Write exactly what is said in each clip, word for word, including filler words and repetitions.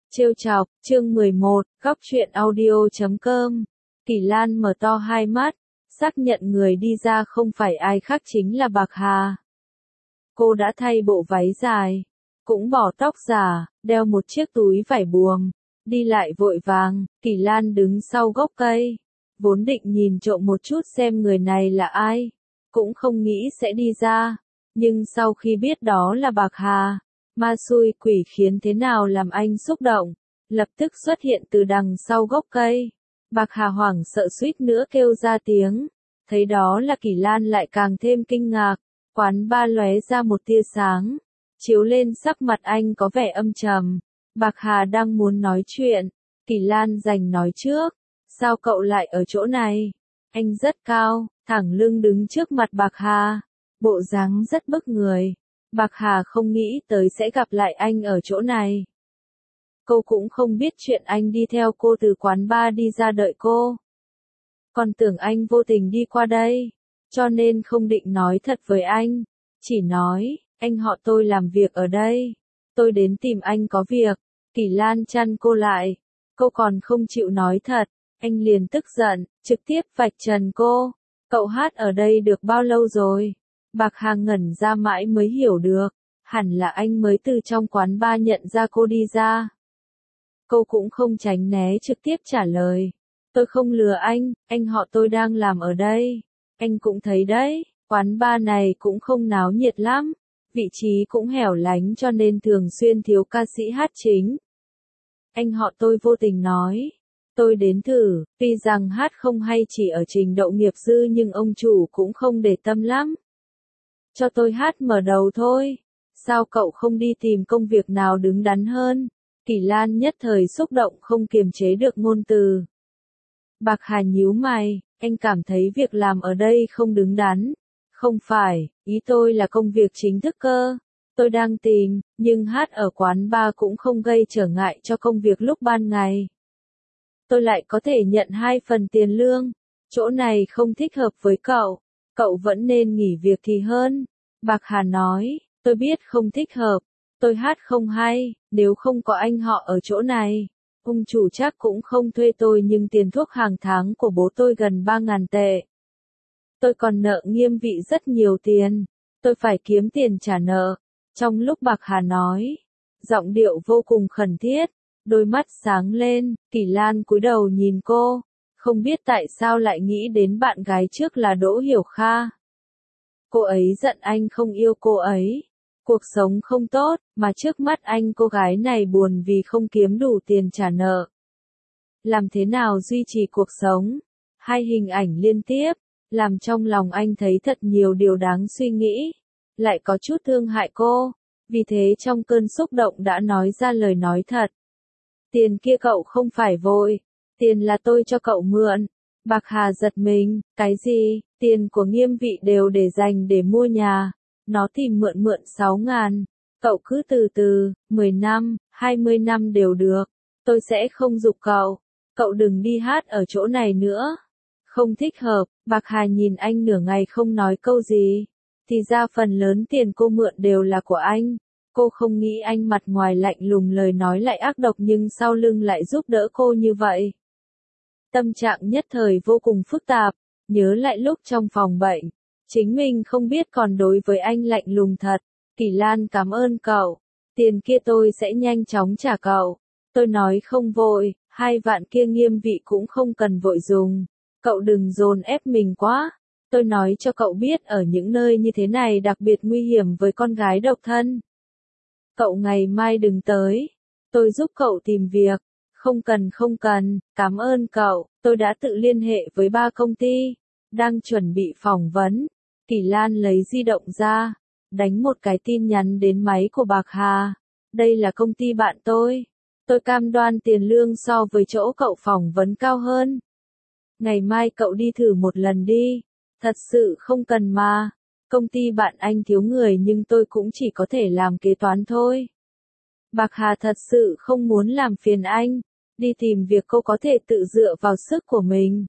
Trêu chọc, chương mười một, góc truyện audio chấm com. Kỳ Lan mở to hai mắt, xác nhận người đi ra không phải ai khác chính là Bạc Hà. Cô đã thay bộ váy dài, cũng bỏ tóc giả, đeo một chiếc túi vải buồm, đi lại vội vàng. Kỳ Lan đứng sau gốc cây, vốn định nhìn trộm một chút xem người này là ai, cũng không nghĩ sẽ đi ra, nhưng sau khi biết đó là Bạc Hà, ma xui quỷ khiến thế nào làm anh xúc động, lập tức xuất hiện từ đằng sau gốc cây. Bạc Hà hoảng sợ suýt nữa kêu ra tiếng, thấy đó là Kỳ Lan lại càng thêm kinh ngạc. Quán ba lóe ra một tia sáng, chiếu lên sắc mặt anh có vẻ âm trầm. Bạc Hà đang muốn nói chuyện, Kỳ Lan giành nói trước, sao cậu lại ở chỗ này? Anh rất cao, thẳng lưng đứng trước mặt Bạc Hà, bộ dáng rất bức người. Bạc Hà không nghĩ tới sẽ gặp lại anh ở chỗ này. Cô cũng không biết chuyện anh đi theo cô từ quán bar đi ra đợi cô. Còn tưởng anh vô tình đi qua đây, cho nên không định nói thật với anh. Chỉ nói, anh họ tôi làm việc ở đây. Tôi đến tìm anh có việc. Kỳ Lan chăn cô lại. Cô còn không chịu nói thật. Anh liền tức giận, trực tiếp vạch trần cô. Cậu hát ở đây được bao lâu rồi? Bạc Hà ngẩn ra mãi mới hiểu được. Hẳn là anh mới từ trong quán bar nhận ra cô đi ra. Cô cũng không tránh né trực tiếp trả lời. Tôi không lừa anh, anh họ tôi đang làm ở đây. Anh cũng thấy đấy, quán bar này cũng không náo nhiệt lắm. Vị trí cũng hẻo lánh cho nên thường xuyên thiếu ca sĩ hát chính. Anh họ tôi vô tình nói. Tôi đến thử, tuy rằng hát không hay chỉ ở trình độ nghiệp dư nhưng ông chủ cũng không để tâm lắm. Cho tôi hát mở đầu thôi. Sao cậu không đi tìm công việc nào đứng đắn hơn? Kỳ Lan nhất thời xúc động không kiềm chế được ngôn từ. Bạc Hà nhíu mày, anh cảm thấy việc làm ở đây không đứng đắn. Không phải, ý tôi là công việc chính thức cơ. Tôi đang tìm, nhưng hát ở quán bar cũng không gây trở ngại cho công việc lúc ban ngày. Tôi lại có thể nhận hai phần tiền lương. Chỗ này không thích hợp với cậu. Cậu vẫn nên nghỉ việc thì hơn. Bạc Hà nói, tôi biết không thích hợp. Tôi hát không hay, nếu không có anh họ ở chỗ này. Ông chủ chắc cũng không thuê tôi nhưng tiền thuốc hàng tháng của bố tôi gần ba ngàn tệ. Tôi còn nợ Nghiêm Vị rất nhiều tiền. Tôi phải kiếm tiền trả nợ. Trong lúc Bạc Hà nói, giọng điệu vô cùng khẩn thiết, đôi mắt sáng lên, Kỳ Lan cúi đầu nhìn cô, không biết tại sao lại nghĩ đến bạn gái trước là Đỗ Hiểu Kha. Cô ấy giận anh không yêu cô ấy. Cuộc sống không tốt, mà trước mắt anh cô gái này buồn vì không kiếm đủ tiền trả nợ. Làm thế nào duy trì cuộc sống? Hai hình ảnh liên tiếp, làm trong lòng anh thấy thật nhiều điều đáng suy nghĩ. Lại có chút thương hại cô, vì thế trong cơn xúc động đã nói ra lời nói thật. Tiền kia cậu không phải vội, tiền là tôi cho cậu mượn. Bạc Hà giật mình, cái gì, tiền của Nghiêm Vị đều để dành để mua nhà. Nó tìm mượn mượn sáu ngàn, cậu cứ từ từ, mười năm, hai mươi năm đều được, tôi sẽ không giục cậu, cậu đừng đi hát ở chỗ này nữa. Không thích hợp, Bạc Hà nhìn anh nửa ngày không nói câu gì, thì ra phần lớn tiền cô mượn đều là của anh. Cô không nghĩ anh mặt ngoài lạnh lùng lời nói lại ác độc nhưng sau lưng lại giúp đỡ cô như vậy. Tâm trạng nhất thời vô cùng phức tạp, nhớ lại lúc trong phòng bệnh. Chính mình không biết còn đối với anh lạnh lùng thật. Kỳ Lan cảm ơn cậu. Tiền kia tôi sẽ nhanh chóng trả cậu. Tôi nói không vội, hai vạn kia Nghiêm Vị cũng không cần vội dùng. Cậu đừng dồn ép mình quá. Tôi nói cho cậu biết ở những nơi như thế này đặc biệt nguy hiểm với con gái độc thân. Cậu ngày mai đừng tới. Tôi giúp cậu tìm việc. Không cần không cần, cảm ơn cậu. Tôi đã tự liên hệ với ba công ty. Đang chuẩn bị phỏng vấn. Kỳ Lan lấy di động ra, đánh một cái tin nhắn đến máy của Bạc Hà. Đây là công ty bạn tôi. Tôi cam đoan tiền lương so với chỗ cậu phỏng vấn cao hơn. Ngày mai cậu đi thử một lần đi. Thật sự không cần mà. Công ty bạn anh thiếu người nhưng tôi cũng chỉ có thể làm kế toán thôi. Bạc Hà thật sự không muốn làm phiền anh. Đi tìm việc cô có thể tự dựa vào sức của mình.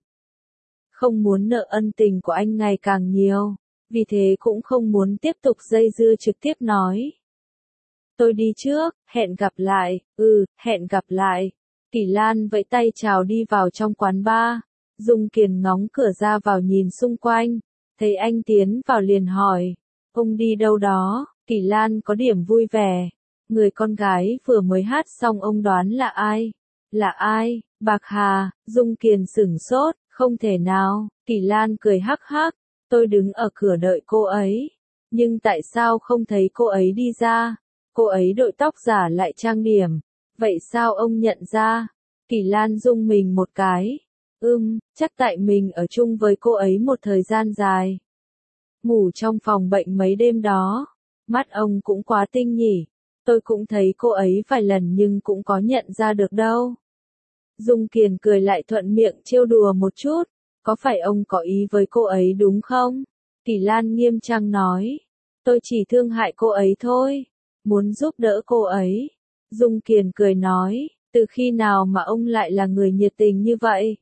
Không muốn nợ ân tình của anh ngày càng nhiều. Vì thế cũng không muốn tiếp tục dây dưa trực tiếp nói. tôi đi trước, hẹn gặp lại, ừ, hẹn gặp lại. Kỳ Lan vẫy tay chào đi vào trong quán bar. Dung Kiền ngóng cửa ra vào nhìn xung quanh, thấy anh tiến vào liền hỏi, ông đi đâu đó? Kỳ Lan có điểm vui vẻ, người con gái vừa mới hát xong ông đoán là ai? Là ai? Bạc Hà. Dung Kiền sửng sốt, không thể nào. Kỳ Lan cười hắc hắc, tôi đứng ở cửa đợi cô ấy, nhưng tại sao không thấy cô ấy đi ra? Cô ấy đội tóc giả lại trang điểm, vậy sao ông nhận ra? Kỳ Lan rung mình một cái, ưm, chắc tại mình ở chung với cô ấy một thời gian dài. Ngủ trong phòng bệnh mấy đêm đó, mắt ông cũng quá tinh nhỉ, tôi cũng thấy cô ấy vài lần nhưng cũng có nhận ra được đâu. Dung Kiền cười lại thuận miệng trêu đùa một chút, có phải ông có ý với cô ấy đúng không? Kỳ Lan nghiêm trang nói, tôi chỉ thương hại cô ấy thôi, muốn giúp đỡ cô ấy. Dung Kiền cười nói, từ khi nào mà ông lại là người nhiệt tình như vậy?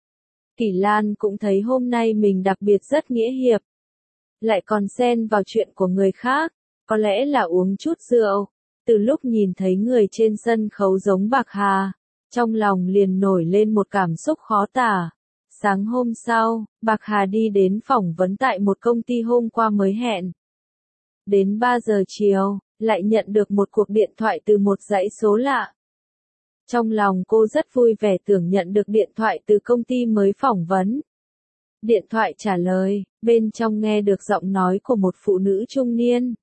Kỳ Lan cũng thấy hôm nay mình đặc biệt rất nghĩa hiệp, lại còn xen vào chuyện của người khác, có lẽ là uống chút rượu. Từ lúc nhìn thấy người trên sân khấu giống Bạc Hà, trong lòng liền nổi lên một cảm xúc khó tả. Sáng hôm sau, Bạc Hà đi đến phỏng vấn tại một công ty hôm qua mới hẹn. Đến ba giờ chiều, lại nhận được một cuộc điện thoại từ một dãy số lạ. Trong lòng cô rất vui vẻ tưởng nhận được điện thoại từ công ty mới phỏng vấn. Điện thoại trả lời, bên trong nghe được giọng nói của một phụ nữ trung niên.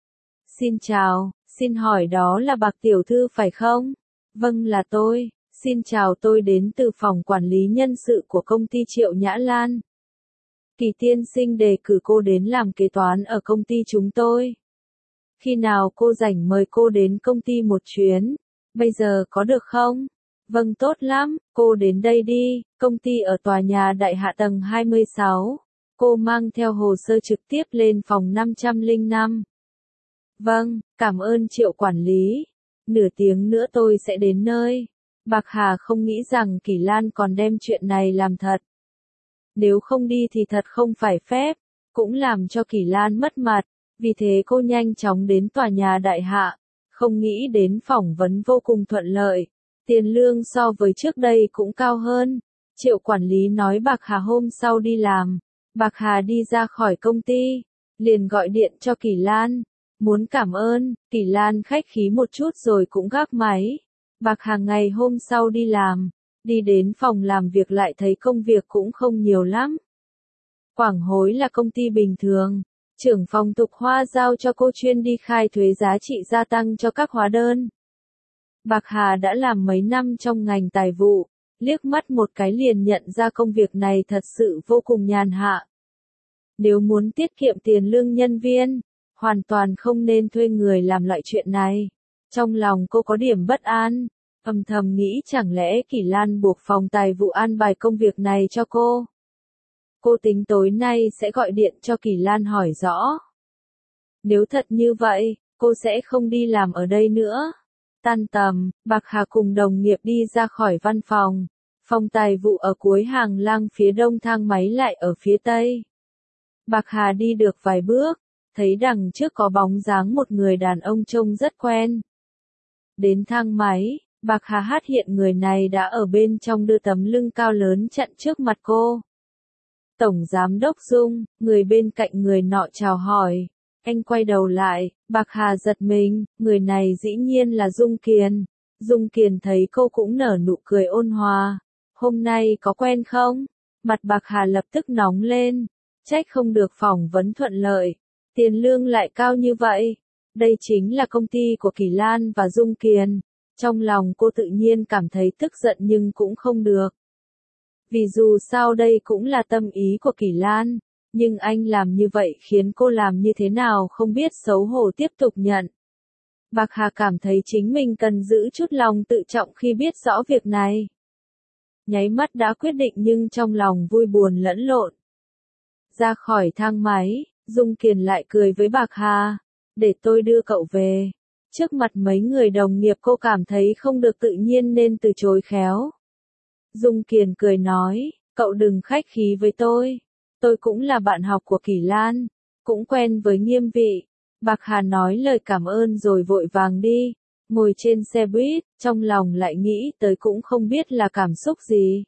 Xin chào, xin hỏi đó là Bạc tiểu thư phải không? Vâng là tôi, xin chào, tôi đến từ phòng quản lý nhân sự của công ty Triệu Nhã Lan. Kỳ tiên sinh đề cử cô đến làm kế toán ở công ty chúng tôi. Khi nào cô rảnh mời cô đến công ty một chuyến, bây giờ có được không? Vâng tốt lắm, cô đến đây đi, công ty ở tòa nhà đại hạ tầng hai mươi sáu. Cô mang theo hồ sơ trực tiếp lên phòng năm trăm lẻ năm. Vâng, cảm ơn Triệu quản lý. Nửa tiếng nữa tôi sẽ đến nơi. Bạc Hà không nghĩ rằng Kỳ Lan còn đem chuyện này làm thật. Nếu không đi thì thật không phải phép, cũng làm cho Kỳ Lan mất mặt, vì thế cô nhanh chóng đến tòa nhà đại hạ, không nghĩ đến phỏng vấn vô cùng thuận lợi, tiền lương so với trước đây cũng cao hơn. Triệu quản lý nói Bạc Hà hôm sau đi làm, Bạc Hà đi ra khỏi công ty, liền gọi điện cho Kỳ Lan, muốn cảm ơn. Kỳ Lan khách khí một chút rồi cũng gác máy. Bạc Hà ngày hôm sau đi làm, đi đến phòng làm việc lại thấy công việc cũng không nhiều lắm. Quảng Hối là công ty bình thường, trưởng phòng Tục Hoa giao cho cô chuyên đi khai thuế giá trị gia tăng cho các hóa đơn. Bạc Hà đã làm mấy năm trong ngành tài vụ, liếc mắt một cái liền nhận ra công việc này thật sự vô cùng nhàn hạ. Nếu muốn tiết kiệm tiền lương nhân viên, hoàn toàn không nên thuê người làm loại chuyện này. Trong lòng cô có điểm bất an, âm thầm nghĩ chẳng lẽ Kỳ Lan buộc phòng tài vụ an bài công việc này cho cô. Cô tính tối nay sẽ gọi điện cho Kỳ Lan hỏi rõ. Nếu thật như vậy, cô sẽ không đi làm ở đây nữa. Tan tầm, Bạc Hà cùng đồng nghiệp đi ra khỏi văn phòng. Phòng tài vụ ở cuối hàng lang phía đông, thang máy lại ở phía tây. Bạc Hà đi được vài bước, thấy đằng trước có bóng dáng một người đàn ông trông rất quen. Đến thang máy, Bạc Hà phát hiện người này đã ở bên trong đưa tấm lưng cao lớn chặn trước mặt cô. Tổng Giám đốc Dung, người bên cạnh người nọ chào hỏi. Anh quay đầu lại, Bạc Hà giật mình, người này dĩ nhiên là Dung Kiền. Dung Kiền thấy cô cũng nở nụ cười ôn hòa. Hôm nay có quen không? Mặt Bạc Hà lập tức nóng lên. Trách không được phỏng vấn thuận lợi. Tiền lương lại cao như vậy. Đây chính là công ty của Kỳ Lan và Dung Kiền. Trong lòng cô tự nhiên cảm thấy tức giận nhưng cũng không được. Vì dù sao đây cũng là tâm ý của Kỳ Lan, nhưng anh làm như vậy khiến cô làm như thế nào không biết xấu hổ tiếp tục nhận. Bạc Hà cảm thấy chính mình cần giữ chút lòng tự trọng khi biết rõ việc này. Nháy mắt đã quyết định nhưng trong lòng vui buồn lẫn lộn. Ra khỏi thang máy, Dung Kiền lại cười với Bạc Hà, để tôi đưa cậu về. Trước mặt mấy người đồng nghiệp cô cảm thấy không được tự nhiên nên từ chối khéo. Dung Kiền cười nói, cậu đừng khách khí với tôi. Tôi cũng là bạn học của Kỳ Lan, cũng quen với Nghiêm vị. Bạc Hà nói lời cảm ơn rồi vội vàng đi, ngồi trên xe buýt, trong lòng lại nghĩ tới cũng không biết là cảm xúc gì.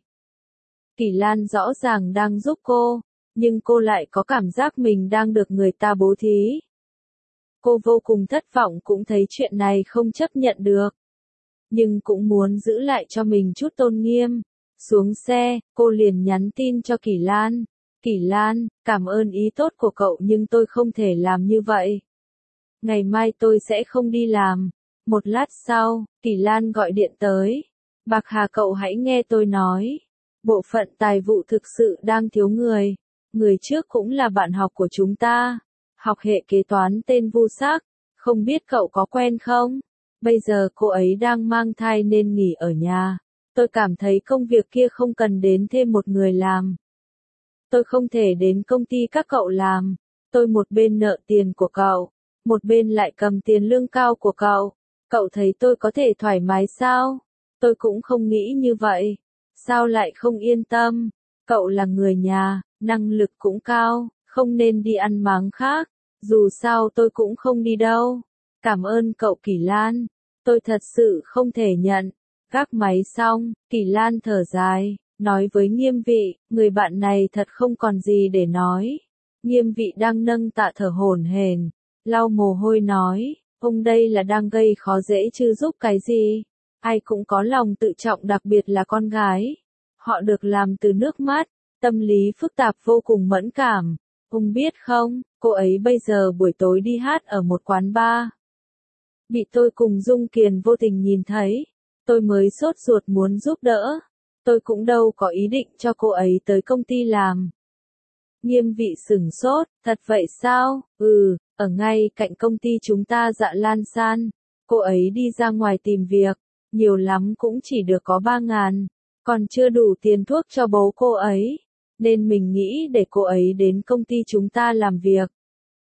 Kỳ Lan rõ ràng đang giúp cô, nhưng cô lại có cảm giác mình đang được người ta bố thí. Cô vô cùng thất vọng cũng thấy chuyện này không chấp nhận được. Nhưng cũng muốn giữ lại cho mình chút tôn nghiêm. Xuống xe, cô liền nhắn tin cho Kỳ Lan. Kỳ Lan, cảm ơn ý tốt của cậu nhưng tôi không thể làm như vậy. Ngày mai tôi sẽ không đi làm. Một lát sau, Kỳ Lan gọi điện tới. Bạc Hà cậu hãy nghe tôi nói. Bộ phận tài vụ thực sự đang thiếu người. Người trước cũng là bạn học của chúng ta. Học hệ kế toán tên Vu Sắc. Không biết cậu có quen không? Bây giờ cô ấy đang mang thai nên nghỉ ở nhà. Tôi cảm thấy công việc kia không cần đến thêm một người làm. Tôi không thể đến công ty các cậu làm. Tôi một bên nợ tiền của cậu, một bên lại cầm tiền lương cao của cậu. Cậu thấy tôi có thể thoải mái sao? Tôi cũng không nghĩ như vậy. Sao lại không yên tâm? Cậu là người nhà, năng lực cũng cao, không nên đi ăn máng khác. Dù sao tôi cũng không đi đâu. Cảm ơn cậu Kỳ Lan. Tôi thật sự không thể nhận. Gác máy xong, Kỳ Lan thở dài, nói với Nghiêm Vị, người bạn này thật không còn gì để nói. Nghiêm Vị đang nâng tạ thở hổn hển, lau mồ hôi nói, ông đây là đang gây khó dễ chứ giúp cái gì. Ai cũng có lòng tự trọng đặc biệt là con gái. Họ được làm từ nước mắt, tâm lý phức tạp vô cùng mẫn cảm. Ông biết không, cô ấy bây giờ buổi tối đi hát ở một quán bar. Bị tôi cùng Dung Kiền vô tình nhìn thấy. Tôi mới sốt ruột muốn giúp đỡ. Tôi cũng đâu có ý định cho cô ấy tới công ty làm. Nghiêm Vị sửng sốt, thật vậy sao? Ừ, ở ngay cạnh công ty chúng ta Dạ Lan San. Cô ấy đi ra ngoài tìm việc, nhiều lắm cũng chỉ được có ba ngàn, còn chưa đủ tiền thuốc cho bố cô ấy. Nên mình nghĩ để cô ấy đến công ty chúng ta làm việc.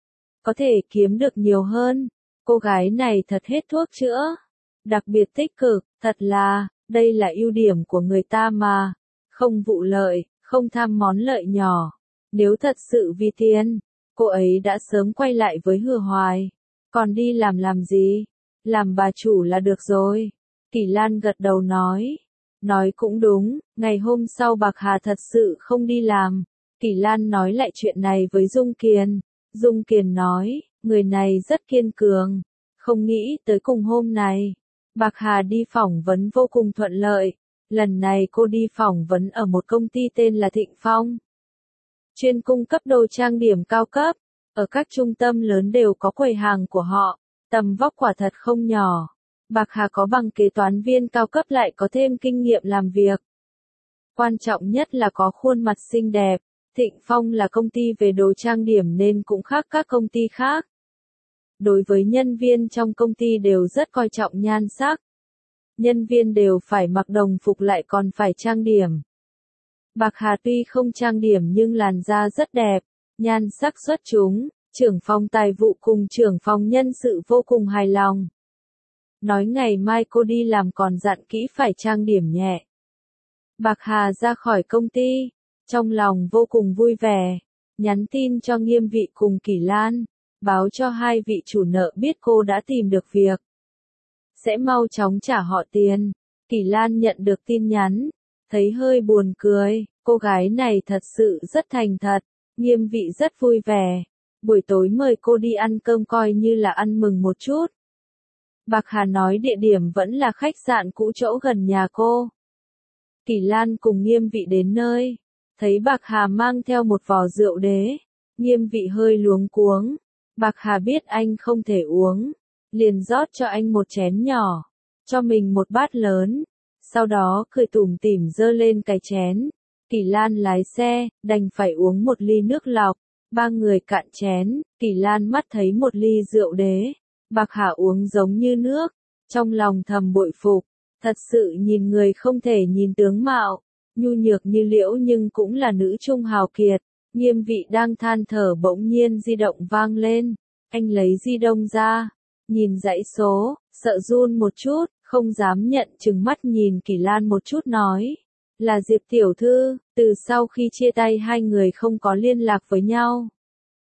Có thể kiếm được nhiều hơn. Cô gái này thật hết thuốc chữa. Đặc biệt tích cực, thật là, đây là ưu điểm của người ta mà. Không vụ lợi, không tham món lợi nhỏ. Nếu thật sự vì tiền, cô ấy đã sớm quay lại với Hứa Hoài. Còn đi làm làm gì? Làm bà chủ là được rồi. Kỳ Lan gật đầu nói. Nói cũng đúng, ngày hôm sau Bạc Hà thật sự không đi làm. Kỳ Lan nói lại chuyện này với Dung Kiền. Dung Kiền nói, người này rất kiên cường. Không nghĩ tới cùng hôm này. Bạc Hà đi phỏng vấn vô cùng thuận lợi. Lần này cô đi phỏng vấn ở một công ty tên là Thịnh Phong. Chuyên cung cấp đồ trang điểm cao cấp. Ở các trung tâm lớn đều có quầy hàng của họ. Tầm vóc quả thật không nhỏ. Bạc Hà có bằng kế toán viên cao cấp lại có thêm kinh nghiệm làm việc. Quan trọng nhất là có khuôn mặt xinh đẹp. Thịnh Phong là công ty về đồ trang điểm nên cũng khác các công ty khác. Đối với nhân viên trong công ty đều rất coi trọng nhan sắc. Nhân viên đều phải mặc đồng phục lại còn phải trang điểm. Bạc Hà tuy không trang điểm nhưng làn da rất đẹp, nhan sắc xuất chúng, trưởng phòng tài vụ cùng trưởng phòng nhân sự vô cùng hài lòng. Nói ngày mai cô đi làm còn dặn kỹ phải trang điểm nhẹ. Bạc Hà ra khỏi công ty, trong lòng vô cùng vui vẻ, nhắn tin cho Nghiêm Vị cùng Kỳ Lan, báo cho hai vị chủ nợ biết cô đã tìm được việc. Sẽ mau chóng trả họ tiền. Kỳ Lan nhận được tin nhắn, thấy hơi buồn cười, cô gái này thật sự rất thành thật. Nghiêm Vị rất vui vẻ, buổi tối mời cô đi ăn cơm coi như là ăn mừng một chút. Bạc Hà nói địa điểm vẫn là khách sạn cũ chỗ gần nhà cô. Kỳ Lan cùng Nghiêm Vị đến nơi, thấy Bạc Hà mang theo một vò rượu đế, Nghiêm Vị hơi luống cuống. Bạc Hà biết anh không thể uống, liền rót cho anh một chén nhỏ, cho mình một bát lớn, sau đó cười tủm tỉm giơ lên cái chén. Kỳ Lan lái xe, đành phải uống một ly nước lọc, ba người cạn chén, Kỳ Lan mắt thấy một ly rượu đế, Bạc Hà uống giống như nước, trong lòng thầm bội phục, thật sự nhìn người không thể nhìn tướng mạo, nhu nhược như liễu nhưng cũng là nữ trung hào kiệt. Nghiêm Vị đang than thở bỗng nhiên di động vang lên, anh lấy di động ra, nhìn dãy số, sợ run một chút, không dám nhận chừng mắt nhìn Kỳ Lan một chút nói, là Diệp tiểu thư, từ sau khi chia tay hai người không có liên lạc với nhau.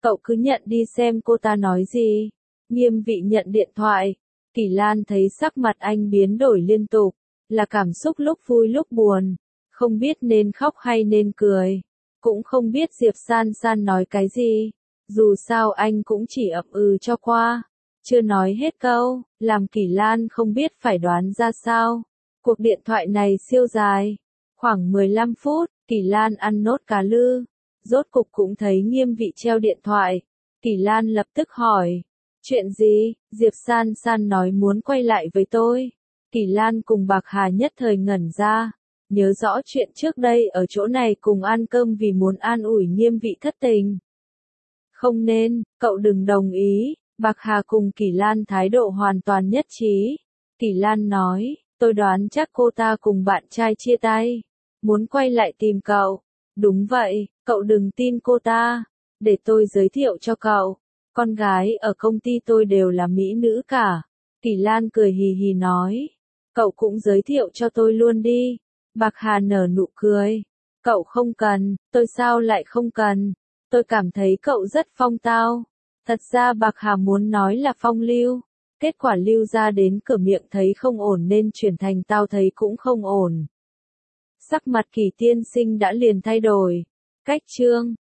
Cậu cứ nhận đi xem cô ta nói gì. Nghiêm vị nhận điện thoại. Kỳ Lan thấy sắc mặt anh biến đổi liên tục, là cảm xúc lúc vui lúc buồn, không biết nên khóc hay nên cười, cũng không biết Diệp San San nói cái gì, dù sao anh cũng chỉ ậm ừ cho qua, chưa nói hết câu, làm Kỳ Lan không biết phải đoán ra sao. Cuộc điện thoại này siêu dài, khoảng mười lăm phút, Kỳ Lan ăn nốt cà lư, rốt cục cũng thấy Nghiêm vị treo điện thoại. Kỳ Lan lập tức hỏi, chuyện gì? Diệp San San nói muốn quay lại với tôi. Kỳ Lan cùng Bạc Hà nhất thời ngẩn ra, nhớ rõ chuyện trước đây ở chỗ này cùng ăn cơm vì muốn an ủi Nghiêm vị thất tình. Không nên, cậu đừng đồng ý. Bạc Hà cùng Kỳ Lan thái độ hoàn toàn nhất trí. Kỳ Lan nói, tôi đoán chắc cô ta cùng bạn trai chia tay, muốn quay lại tìm cậu. Đúng vậy, cậu đừng tin cô ta, để tôi giới thiệu cho cậu. Con gái ở công ty tôi đều là mỹ nữ cả. Kỳ Lan cười hì hì nói, cậu cũng giới thiệu cho tôi luôn đi. Bạc Hà nở nụ cười, cậu không cần, tôi sao lại không cần, tôi cảm thấy cậu rất phong tao. Thật ra Bạc Hà muốn nói là phong lưu, kết quả lưu ra đến cửa miệng thấy không ổn nên chuyển thành tao thấy cũng không ổn. Sắc mặt Kỳ tiên sinh đã liền thay đổi. Cách chương